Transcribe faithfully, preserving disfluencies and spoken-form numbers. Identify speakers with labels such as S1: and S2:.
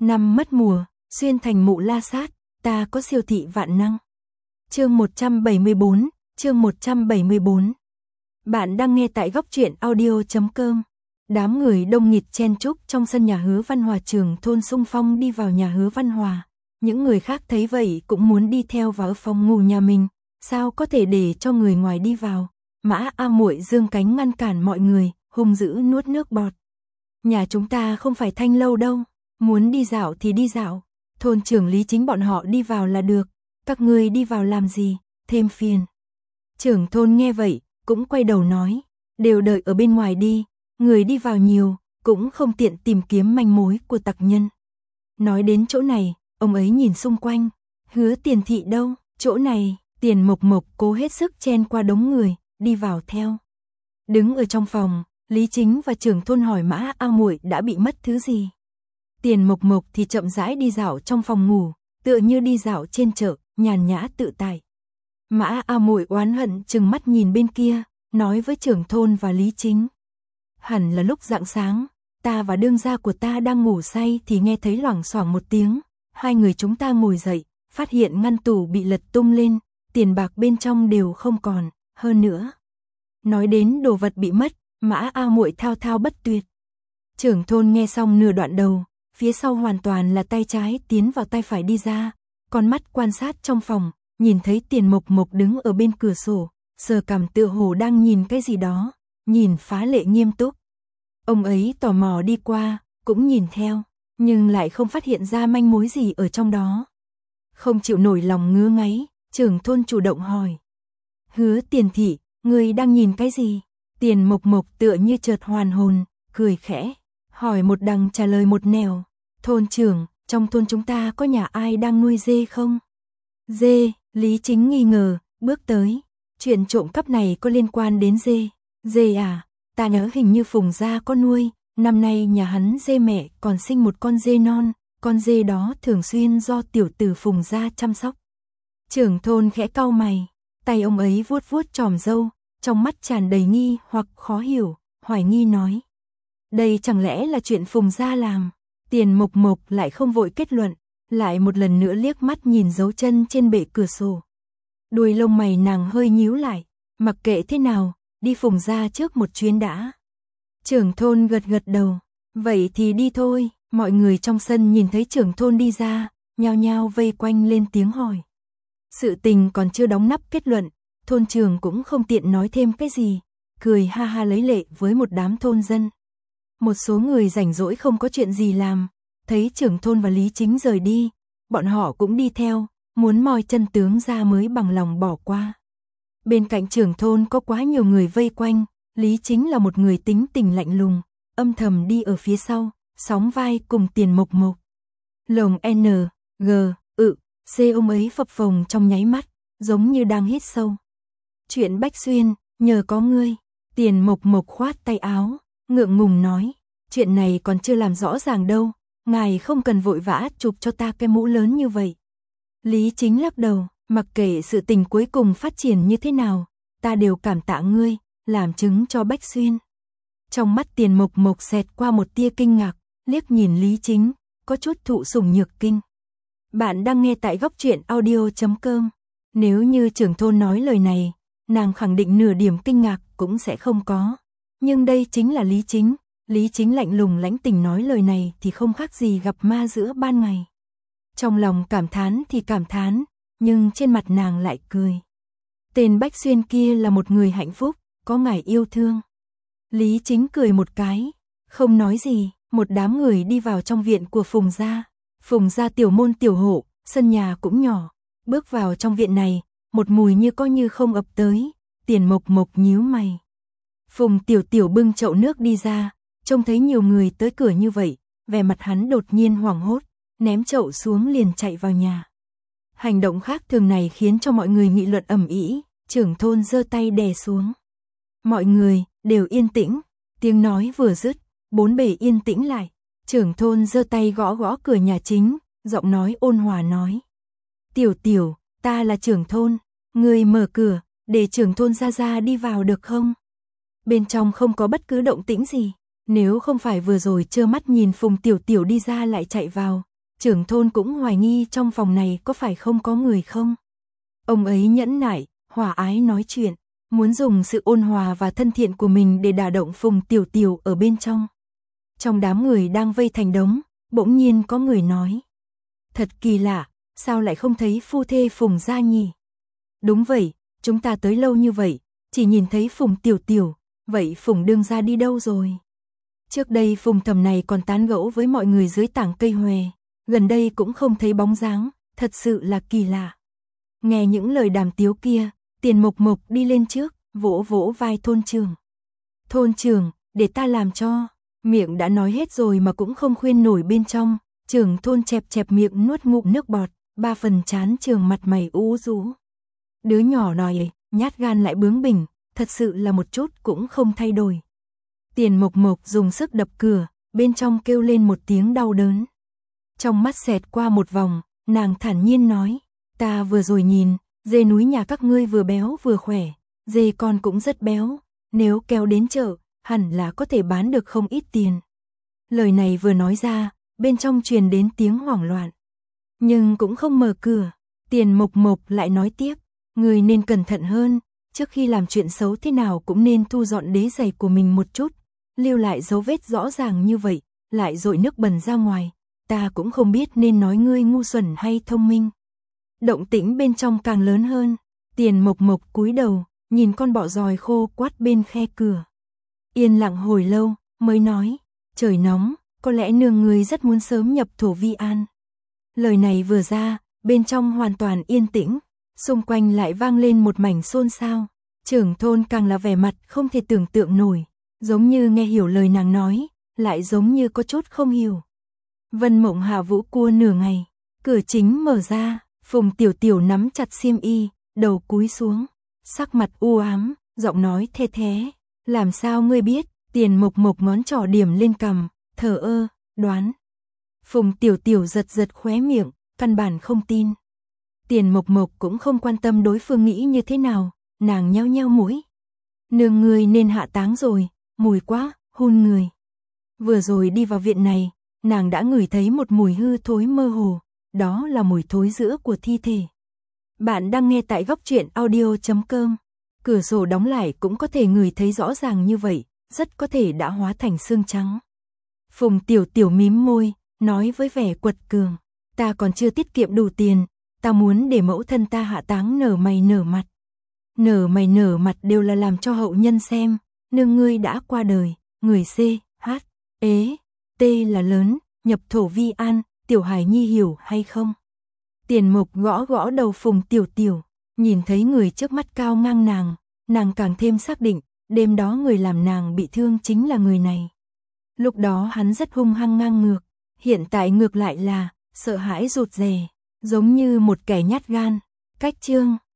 S1: Năm mất mùa, xuyên thành mụ la sát, ta có siêu thị vạn năng. Chương một trăm bảy mươi bốn, chương một trăm bảy mươi bốn. Bạn đang nghe tại góc truyện audio chấm com. Đám người đông nghịt chen chúc trong sân nhà Hứa Văn Hòa. Trưởng thôn xung phong đi vào nhà Hứa Văn Hòa. Những người khác thấy vậy cũng muốn đi theo vào phòng ngủ nhà mình, sao có thể để cho người ngoài đi vào. Mã A Muội giương cánh ngăn cản mọi người, hung dữ nuốt nước bọt. Nhà chúng ta không phải thanh lâu đâu, muốn đi dạo thì đi dạo, thôn trưởng Lý Chính bọn họ đi vào là được, các ngươi đi vào làm gì, thêm phiền. Trưởng thôn nghe vậy, cũng quay đầu nói, đều đợi ở bên ngoài đi, người đi vào nhiều, cũng không tiện tìm kiếm manh mối của tặc nhân. Nói đến chỗ này, ông ấy nhìn xung quanh, Hứa Tiền thị đâu, chỗ này, Tiền Mộc Mộc cố hết sức chen qua đống người, đi vào theo. Đứng ở trong phòng, Lý Chính và trưởng thôn hỏi Mã A Muội đã bị mất thứ gì. Tiền Mộc Mộc thì chậm rãi đi dạo trong phòng ngủ, tựa như đi dạo trên chợ, nhàn nhã tự tại. Mã A Muội oán hận trừng mắt nhìn bên kia, nói với trưởng thôn và Lý Chính. Hẳn là lúc rạng sáng, ta và đương gia của ta đang ngủ say thì nghe thấy loảng xoảng một tiếng, hai người chúng ta ngồi dậy, phát hiện ngăn tủ bị lật tung lên, tiền bạc bên trong đều không còn, hơn nữa. Nói đến đồ vật bị mất, Mã A Muội thao thao bất tuyệt. Trưởng thôn nghe xong nửa đoạn đầu, phía sau hoàn toàn là tay trái tiến vào tay phải đi ra, con mắt quan sát trong phòng, nhìn thấy Tiền Mộc Mộc đứng ở bên cửa sổ, sờ cằm tựa hồ đang nhìn cái gì đó, nhìn phá lệ nghiêm túc. Ông ấy tò mò đi qua, cũng nhìn theo, nhưng lại không phát hiện ra manh mối gì ở trong đó. Không chịu nổi lòng ngứa ngáy, trưởng thôn chủ động hỏi. Hứa Tiền thị, người đang nhìn cái gì? Tiền Mộc Mộc tựa như chợt hoàn hồn, cười khẽ, hỏi một đằng trả lời một nẻo. Thôn trưởng, trong thôn chúng ta có nhà ai đang nuôi dê không? Dê, Lý Chính nghi ngờ, bước tới. Chuyện trộm cắp này có liên quan đến dê. Dê à, ta nhớ hình như Phùng gia có nuôi, năm nay nhà hắn dê mẹ còn sinh một con dê non, con dê đó thường xuyên do tiểu tử Phùng gia chăm sóc. Trưởng thôn khẽ cau mày, tay ông ấy vuốt vuốt chòm râu, trong mắt tràn đầy nghi hoặc khó hiểu, hoài nghi nói. Đây chẳng lẽ là chuyện Phùng gia làm? Tiền Mộc Mộc lại không vội kết luận, lại một lần nữa liếc mắt nhìn dấu chân trên bệ cửa sổ. Đuôi lông mày nàng hơi nhíu lại, mặc kệ thế nào, đi Phùng gia trước một chuyến đã. Trưởng thôn gật gật đầu, vậy thì đi thôi. Mọi người trong sân nhìn thấy trưởng thôn đi ra, nhao nhao vây quanh lên tiếng hỏi. Sự tình còn chưa đóng nắp kết luận, thôn trưởng cũng không tiện nói thêm cái gì, cười ha ha lấy lệ với một đám thôn dân. Một số người rảnh rỗi không có chuyện gì làm, thấy trưởng thôn và Lý Chính rời đi, bọn họ cũng đi theo, muốn moi chân tướng ra mới bằng lòng bỏ qua. Bên cạnh trưởng thôn có quá nhiều người vây quanh, Lý Chính là một người tính tình lạnh lùng, âm thầm đi ở phía sau, sóng vai cùng Tiền Mộc Mộc. Lồng N, G, ự, C ông ấy phập phồng trong nháy mắt, giống như đang hít sâu. Chuyện Bách Xuyên, nhờ có ngươi. Tiền Mộc Mộc khoát tay áo, ngượng ngùng nói, chuyện này còn chưa làm rõ ràng đâu, ngài không cần vội vã chụp cho ta cái mũ lớn như vậy. Lý Chính lắc đầu, mặc kệ sự tình cuối cùng phát triển như thế nào, ta đều cảm tạ ngươi, làm chứng cho Bách Xuyên. Trong mắt Tiền Mộc Mộc xẹt qua một tia kinh ngạc, liếc nhìn Lý Chính, có chút thụ sủng nhược kinh. Bạn đang nghe tại góc truyện audio chấm com. Nếu như trưởng thôn nói lời này, nàng khẳng định nửa điểm kinh ngạc cũng sẽ không có. Nhưng đây chính là Lý Chính, Lý Chính lạnh lùng lãnh tình nói lời này thì không khác gì gặp ma giữa ban ngày. Trong lòng cảm thán thì cảm thán, nhưng trên mặt nàng lại cười. Tên Bách Xuyên kia là một người hạnh phúc, có ngài yêu thương. Lý Chính cười một cái, không nói gì, một đám người đi vào trong viện của Phùng gia. Phùng gia tiểu môn tiểu hộ, sân nhà cũng nhỏ. Bước vào trong viện này, một mùi như có như không ập tới, Tiền Mộc Mộc nhíu mày. Phùng tiểu tiểu bưng chậu nước đi ra, trông thấy nhiều người tới cửa như vậy, vẻ mặt hắn đột nhiên hoảng hốt, ném chậu xuống liền chạy vào nhà. Hành động khác thường này khiến cho mọi người nghị luận ầm ĩ, trưởng thôn giơ tay đè xuống. Mọi người đều yên tĩnh, tiếng nói vừa dứt, bốn bề yên tĩnh lại. Trưởng thôn giơ tay gõ gõ cửa nhà chính, giọng nói ôn hòa nói. Tiểu tiểu, ta là trưởng thôn, người mở cửa, để trưởng thôn ra ra đi vào được không? Bên trong không có bất cứ động tĩnh gì, nếu không phải vừa rồi trơ mắt nhìn Phùng tiểu tiểu đi ra lại chạy vào, trưởng thôn cũng hoài nghi trong phòng này có phải không có người không. Ông ấy nhẫn nại, hòa ái nói chuyện, muốn dùng sự ôn hòa và thân thiện của mình để đả động Phùng Tiểu Tiểu ở bên trong. Trong đám người đang vây thành đống, bỗng nhiên có người nói. Thật kỳ lạ, sao lại không thấy phu thê Phùng gia nhỉ? Đúng vậy, chúng ta tới lâu như vậy, chỉ nhìn thấy Phùng Tiểu Tiểu, vậy Phùng đương gia đi đâu rồi? Trước đây Phùng Thẩm này còn tán gẫu với mọi người dưới tảng cây hòe, gần đây cũng không thấy bóng dáng, thật sự là kỳ lạ. Nghe những lời đàm tiếu kia, Tiền Mộc Mộc đi lên trước, vỗ vỗ vai thôn trưởng. Thôn trưởng, để ta làm cho, miệng đã nói hết rồi mà cũng không khuyên nổi bên trong, trưởng thôn chẹp chẹp miệng nuốt ngụm nước bọt, ba phần chán trường mặt mày ú rũ. Đứa nhỏ nói ấy, nhát gan lại bướng bỉnh, thật sự là một chút cũng không thay đổi. Tiền Mộc Mộc dùng sức đập cửa, bên trong kêu lên một tiếng đau đớn. Trong mắt xẹt qua một vòng, nàng thản nhiên nói, ta vừa rồi nhìn, dê núi nhà các ngươi vừa béo vừa khỏe, dê con cũng rất béo, nếu kéo đến chợ, hẳn là có thể bán được không ít tiền. Lời này vừa nói ra, bên trong truyền đến tiếng hoảng loạn. Nhưng cũng không mở cửa, Tiền Mộc Mộc lại nói tiếp, người nên cẩn thận hơn, trước khi làm chuyện xấu thế nào cũng nên thu dọn đế giày của mình một chút, lưu lại dấu vết rõ ràng như vậy, lại dội nước bẩn ra ngoài, ta cũng không biết nên nói ngươi ngu xuẩn hay thông minh. Động tĩnh bên trong càng lớn hơn, Tiền Mộc Mộc cúi đầu, nhìn con bọ giòi khô quát bên khe cửa. Yên lặng hồi lâu, mới nói, trời nóng, có lẽ nương ngươi rất muốn sớm nhập thổ vi an. Lời này vừa ra, bên trong hoàn toàn yên tĩnh, xung quanh lại vang lên một mảnh xôn xao. Trưởng thôn càng là vẻ mặt không thể tưởng tượng nổi, giống như nghe hiểu lời nàng nói, lại giống như có chút không hiểu. Vân Mộng hạ vũ cua nửa ngày, cửa chính mở ra, Phùng Tiểu Tiểu nắm chặt xiêm y, đầu cúi xuống, sắc mặt u ám, giọng nói thê thé, làm sao ngươi biết? Tiền Mộc Mộc ngón trỏ điểm lên cằm, thờ ơ, đoán. Phùng Tiểu Tiểu giật giật khóe miệng, căn bản không tin. Tiền Mộc Mộc cũng không quan tâm đối phương nghĩ như thế nào, nàng nheo nheo mũi. Nương người nên hạ táng rồi, mùi quá, hôn người. Vừa rồi đi vào viện này, nàng đã ngửi thấy một mùi hư thối mơ hồ, đó là mùi thối rữa của thi thể. Bạn đang nghe tại góc truyện audio chấm com. Cửa sổ đóng lại cũng có thể ngửi thấy rõ ràng như vậy, rất có thể đã hóa thành xương trắng. Phùng Tiểu Tiểu mím môi, nói với vẻ quật cường, ta còn chưa tiết kiệm đủ tiền, ta muốn để mẫu thân ta hạ táng nở mày nở mặt. Nở mày nở mặt đều là làm cho hậu nhân xem, nương ngươi đã qua đời, người C, H, ế, T là lớn, nhập thổ vi an, Tiểu Hải Nhi hiểu hay không? Tiền Mộc gõ gõ đầu Phùng Tiểu Tiểu, nhìn thấy người trước mắt cao ngang nàng, nàng càng thêm xác định, đêm đó người làm nàng bị thương chính là người này. Lúc đó hắn rất hung hăng ngang ngược, hiện tại ngược lại là sợ hãi rụt rè, giống như một kẻ nhát gan. Cách chương